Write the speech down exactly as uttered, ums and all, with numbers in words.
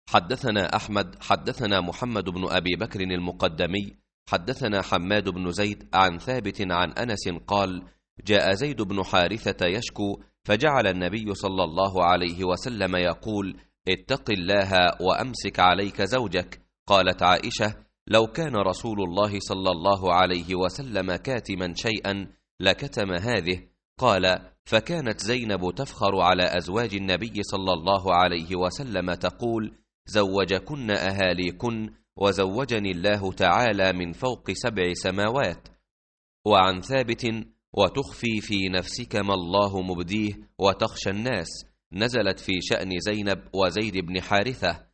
حدثنا أحمد حدثنا محمد بن أبي بكر المقدمي حدثنا حماد بن زيد عن ثابت عن أنس قال: جاء زيد بن حارثة يشكو، فجعل النبي صلى الله عليه وسلم يقول: اتق الله وأمسك عليك زوجك. قالت عائشة: لو كان رسول الله صلى الله عليه وسلم كاتما شيئا لكتم هذه. قال: فكانت زينب تفخر على أزواج النبي صلى الله عليه وسلم تقول: زوجكن أهاليكن، وزوجني الله تعالى من فوق سبع سماوات. وعن ثابت: وتخفي في نفسك ما الله مبديه وتخشى الناس، نزلت في شأن زينب وزيد بن حارثة.